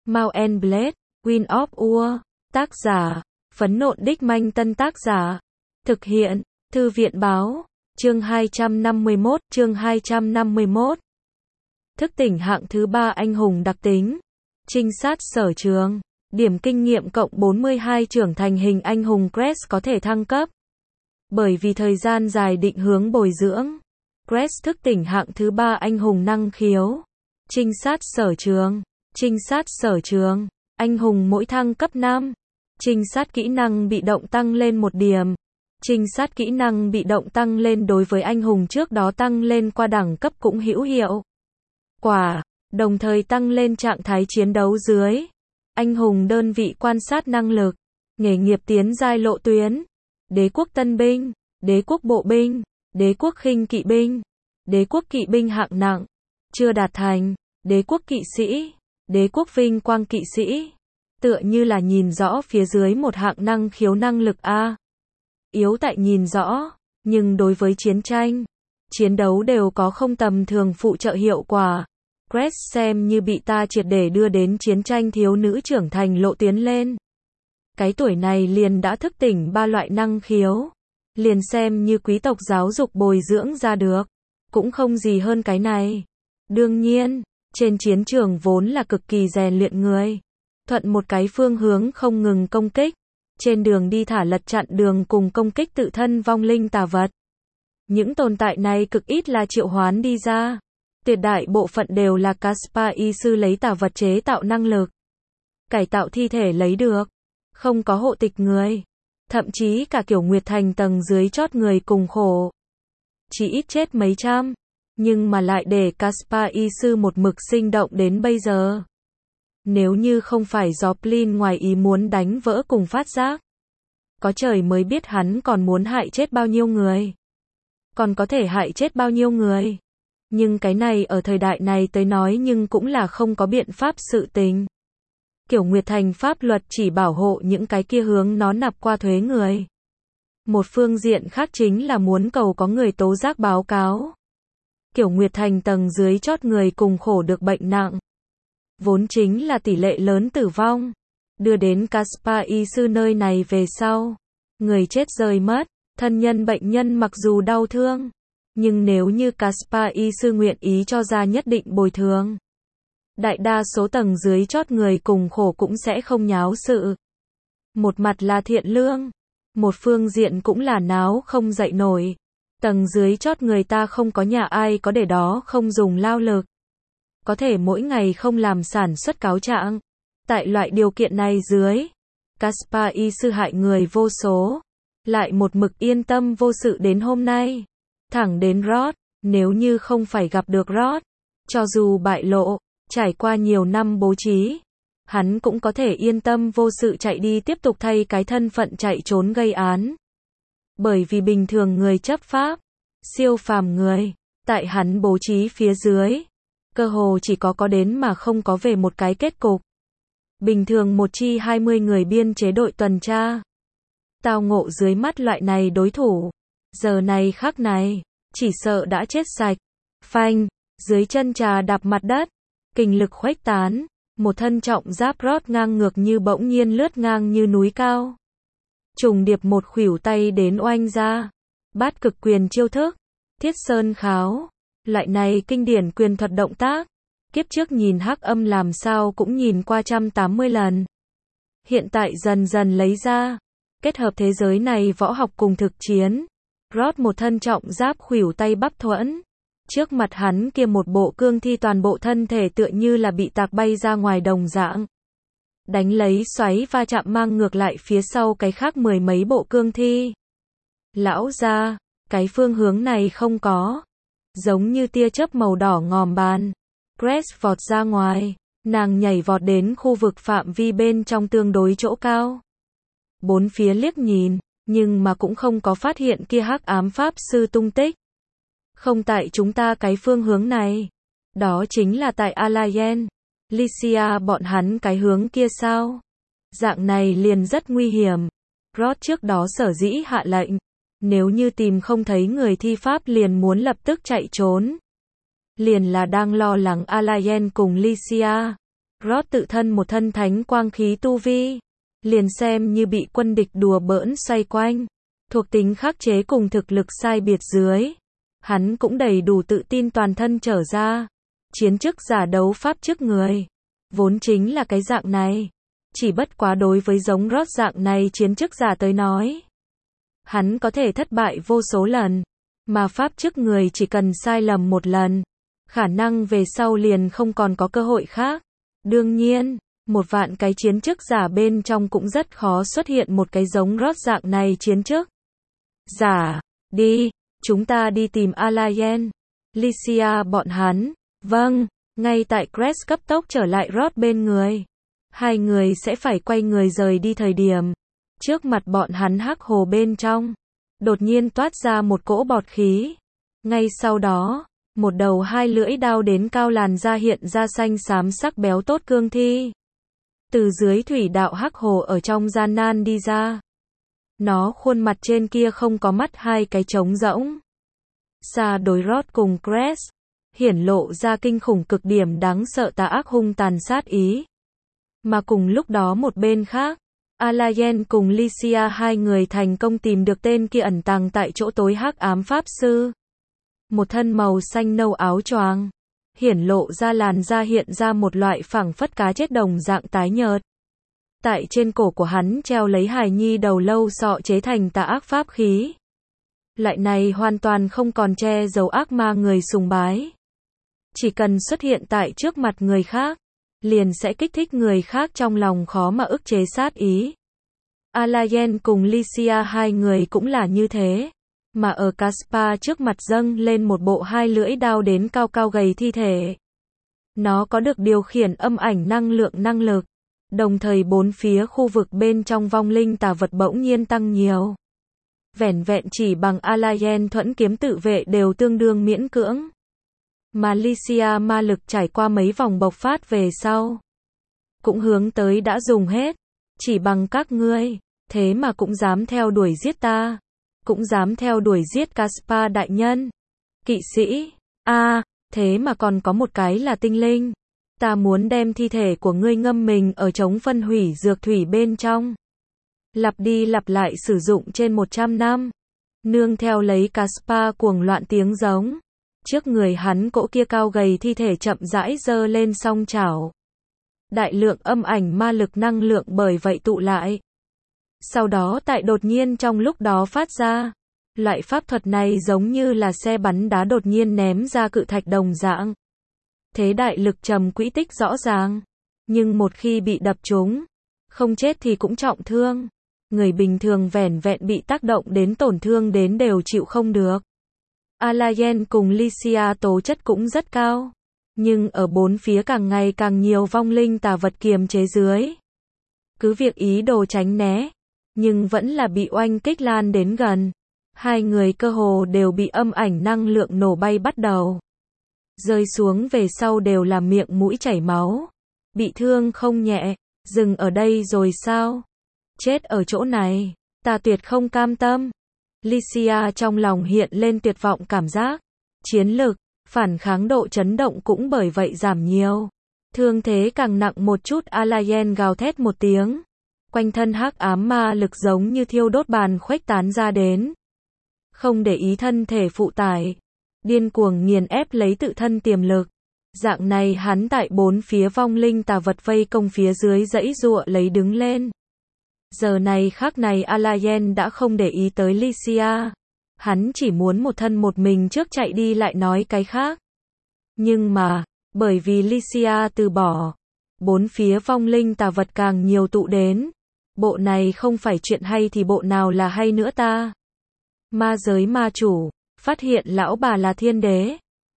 Mount and Blade, Wind of War. Tác giả, Phấn Nộn Đích Manh. Tân tác giả, thực hiện, Thư viện Báo. Chương 251, chương 251. Thức tỉnh hạng thứ 3 anh hùng đặc tính. Trinh sát sở trường. Điểm kinh nghiệm cộng 42. Trưởng thành hình anh hùng Crest có thể thăng cấp. Bởi vì thời gian dài định hướng bồi dưỡng, Crest thức tỉnh hạng thứ 3 anh hùng năng khiếu. Trinh sát sở trường. Trinh sát sở trường. Anh hùng mỗi thăng cấp 5. Trinh sát kỹ năng bị động tăng lên 1 điểm. Trinh sát kỹ năng bị động tăng lên đối với anh hùng trước đó tăng lên qua đẳng cấp cũng hữu hiệu quả, đồng thời tăng lên trạng thái chiến đấu dưới. Anh hùng đơn vị quan sát năng lực. Nghề nghiệp tiến giai lộ tuyến. Đế quốc tân binh, đế quốc bộ binh, đế quốc khinh kỵ binh, đế quốc kỵ binh hạng nặng, chưa đạt thành, đế quốc kỵ sĩ, đế quốc vinh quang kỵ sĩ. Tựa như là nhìn rõ phía dưới một hạng năng khiếu năng lực A. Yếu tại nhìn rõ, nhưng đối với chiến tranh, chiến đấu đều có không tầm thường phụ trợ hiệu quả. Crest xem như bị ta triệt để đưa đến chiến tranh thiếu nữ trưởng thành lộ tuyến lên. Cái tuổi này liền đã thức tỉnh 3 loại năng khiếu. Liền xem như quý tộc giáo dục bồi dưỡng ra được. Cũng không gì hơn cái này. Đương nhiên, trên chiến trường vốn là cực kỳ rèn luyện người. Thuận một cái phương hướng không ngừng công kích. Trên đường đi thả lật chặn đường cùng công kích tự thân vong linh tà vật. Những tồn tại này cực ít là triệu hoán đi ra. Tuyệt đại bộ phận đều là Caspar y sư lấy tà vật chế tạo năng lực. Cải tạo thi thể lấy được. Không có hộ tịch người. Thậm chí cả kiểu Nguyệt Thành tầng dưới chót người cùng khổ. Chỉ ít chết mấy trăm. Nhưng mà lại để Caspar y sư một mực sinh động đến bây giờ. Nếu như không phải do Plin ngoài ý muốn đánh vỡ cùng phát giác. Có trời mới biết hắn còn muốn hại chết bao nhiêu người. Còn có thể hại chết bao nhiêu người. Nhưng cái này ở thời đại này tới nói nhưng cũng là không có biện pháp sự tình. Kiểu Nguyệt Thành pháp luật chỉ bảo hộ những cái kia hướng nó nạp qua thuế người. Một phương diện khác chính là muốn cầu có người tố giác báo cáo. Kiểu Nguyệt Thành tầng dưới chót người cùng khổ được bệnh nặng. Vốn chính là tỷ lệ lớn tử vong. Đưa đến Caspar y sư nơi này về sau. Người chết rơi mất, thân nhân bệnh nhân mặc dù đau thương. Nhưng nếu như Caspar y sư nguyện ý cho ra nhất định bồi thường. Đại đa số tầng dưới chót người cùng khổ cũng sẽ không nháo sự. Một mặt là thiện lương. Một phương diện cũng là náo không dậy nổi. Tầng dưới chót người ta không có nhà ai có để đó không dùng lao lực. Có thể mỗi ngày không làm sản xuất cáo trạng. Tại loại điều kiện này dưới, Caspar y sư hại người vô số. Lại một mực yên tâm vô sự đến hôm nay. Thẳng đến Rod, nếu như không phải gặp được Rod, cho dù bại lộ, trải qua nhiều năm bố trí, hắn cũng có thể yên tâm vô sự chạy đi tiếp tục thay cái thân phận chạy trốn gây án. Bởi vì bình thường người chấp pháp, siêu phàm người, tại hắn bố trí phía dưới, cơ hồ chỉ có đến mà không có về một cái kết cục. Bình thường một chi 20 người biên chế đội tuần tra. Tao ngộ dưới mắt loại này đối thủ. Giờ này khắc này, chỉ sợ đã chết sạch. Phanh, dưới chân trà đạp mặt đất. Kình lực khuếch tán. Một thân trọng giáp Rod ngang ngược như bỗng nhiên lướt ngang như núi cao. Trùng điệp một khuỷu tay đến oanh ra. Bát cực quyền chiêu thức. Thiết sơn kháo. Loại này kinh điển quyền thuật động tác. Kiếp trước nhìn Hắc Âm làm sao cũng nhìn qua 180 lần. Hiện tại dần dần lấy ra. Kết hợp thế giới này võ học cùng thực chiến. Rod một thân trọng giáp khuỷu tay bắp thuẫn. Trước mặt hắn kia một bộ cương thi toàn bộ thân thể tựa như là bị tạc bay ra ngoài đồng dạng. Đánh lấy xoáy va chạm mang ngược lại phía sau cái khác 10 mấy bộ cương thi. Lão gia, cái phương hướng này không có. Giống như tia chớp màu đỏ ngòm bàn. Crest vọt ra ngoài. Nàng nhảy vọt đến khu vực phạm vi bên trong tương đối chỗ cao. Bốn phía liếc nhìn, nhưng mà cũng không có phát hiện kia hắc ám pháp sư tung tích. Không tại chúng ta cái phương hướng này. Đó chính là tại Alayen, Lycia bọn hắn cái hướng kia sao? Dạng này liền rất nguy hiểm. Rod trước đó sở dĩ hạ lệnh. Nếu như tìm không thấy người thi pháp liền muốn lập tức chạy trốn. Liền là đang lo lắng Alayen cùng Lycia. Rod tự thân một thân thánh quang khí tu vi, liền xem như bị quân địch đùa bỡn xoay quanh, thuộc tính khắc chế cùng thực lực sai biệt dưới, hắn cũng đầy đủ tự tin toàn thân trở ra, chiến chức giả đấu pháp trước người, vốn chính là cái dạng này, chỉ bất quá đối với giống Rod dạng này chiến chức giả tới nói, hắn có thể thất bại vô số lần, mà pháp trước người chỉ cần sai lầm một lần, khả năng về sau liền không còn có cơ hội khác. Đương nhiên, một vạn cái chiến chức giả bên trong cũng rất khó xuất hiện một cái giống Rod dạng này chiến chức giả. Đi, chúng ta đi tìm Alayen, Lycia bọn hắn. Vâng, ngay tại Crest cấp tốc trở lại Rod bên người. Hai người sẽ phải quay người rời đi thời điểm. Trước mặt bọn hắn hắc hồ bên trong, đột nhiên toát ra một cỗ bọt khí. Ngay sau đó, một đầu hai lưỡi đao đến cao làn da hiện ra xanh xám sắc béo tốt cương thi. Từ dưới thủy đạo hắc hồ ở trong gian nan đi ra. Nó khuôn mặt trên kia không có mắt, hai cái trống rỗng. Xa đối Rod cùng Crest, hiển lộ ra kinh khủng cực điểm đáng sợ tà ác hung tàn sát ý. Mà cùng lúc đó một bên khác, Alayen cùng Lycia hai người thành công tìm được tên kia ẩn tàng tại chỗ tối hắc ám pháp sư. Một thân màu xanh nâu áo choàng, hiển lộ ra làn da hiện ra một loại phảng phất cá chết đồng dạng tái nhợt. Tại trên cổ của hắn treo lấy hài nhi đầu lâu sọ chế thành tà ác pháp khí. Loại này hoàn toàn không còn che giấu ác ma người sùng bái. Chỉ cần xuất hiện tại trước mặt người khác, liền sẽ kích thích người khác trong lòng khó mà ức chế sát ý. Alayen cùng Lycia hai người cũng là như thế. Mà ở Caspar trước mặt dâng lên một bộ hai lưỡi đao đến cao cao gầy thi thể. Nó có được điều khiển âm ảnh năng lực. Đồng thời bốn phía khu vực bên trong vong linh tà vật bỗng nhiên tăng nhiều. Vẻn vẹn chỉ bằng Alayen thuẫn kiếm tự vệ đều tương đương miễn cưỡng. Mà Lycia ma lực trải qua mấy vòng bộc phát về sau, cũng hướng tới đã dùng hết. Chỉ bằng các ngươi, thế mà cũng dám theo đuổi giết ta. Cũng dám theo đuổi giết Caspar đại nhân. Kỵ sĩ, thế mà còn có một cái là tinh linh. Ta muốn đem thi thể của ngươi ngâm mình ở chống phân hủy dược thủy bên trong. Lặp đi lặp lại sử dụng trên 100 năm. Nương theo lấy Caspar cuồng loạn tiếng giống. Trước người hắn cỗ kia cao gầy thi thể chậm rãi giơ lên song chảo. Đại lượng âm ảnh ma lực năng lượng bởi vậy tụ lại. Sau đó tại đột nhiên trong lúc đó phát ra. Loại pháp thuật này giống như là xe bắn đá đột nhiên ném ra cự thạch đồng dạng. Thế đại lực trầm quỹ tích rõ ràng. Nhưng một khi bị đập trúng, không chết thì cũng trọng thương. Người bình thường vẻn vẹn bị tác động đến tổn thương đến đều chịu không được. Alayen cùng Lycia tố chất cũng rất cao. Nhưng ở bốn phía càng ngày càng nhiều vong linh tà vật kiềm chế dưới. Cứ việc ý đồ tránh né, nhưng vẫn là bị oanh kích lan đến gần. Hai người cơ hồ đều bị âm ảnh năng lượng nổ bay bắt đầu. Rơi xuống về sau đều là miệng mũi chảy máu. Bị thương không nhẹ. Dừng ở đây rồi sao? Chết ở chỗ này. Ta tuyệt không cam tâm. Lycia trong lòng hiện lên tuyệt vọng cảm giác. Chiến lực, phản kháng độ chấn động cũng bởi vậy giảm nhiều. Thương thế càng nặng một chút. Alayen gào thét một tiếng. Quanh thân hắc ám ma lực giống như thiêu đốt bàn khuếch tán ra đến. Không để ý thân thể phụ tải. Điên cuồng nghiền ép lấy tự thân tiềm lực. Dạng này hắn tại bốn phía vong linh tà vật vây công phía dưới dãy giụa lấy đứng lên. Giờ này khắc này Alayen đã không để ý tới Lycia. Hắn chỉ muốn một thân một mình trước chạy đi lại nói cái khác. Nhưng mà, bởi vì Lycia từ bỏ, bốn phía vong linh tà vật càng nhiều tụ đến. Bộ này không phải chuyện hay thì bộ nào là hay nữa ta? Ma giới ma chủ, phát hiện lão bà là thiên đế.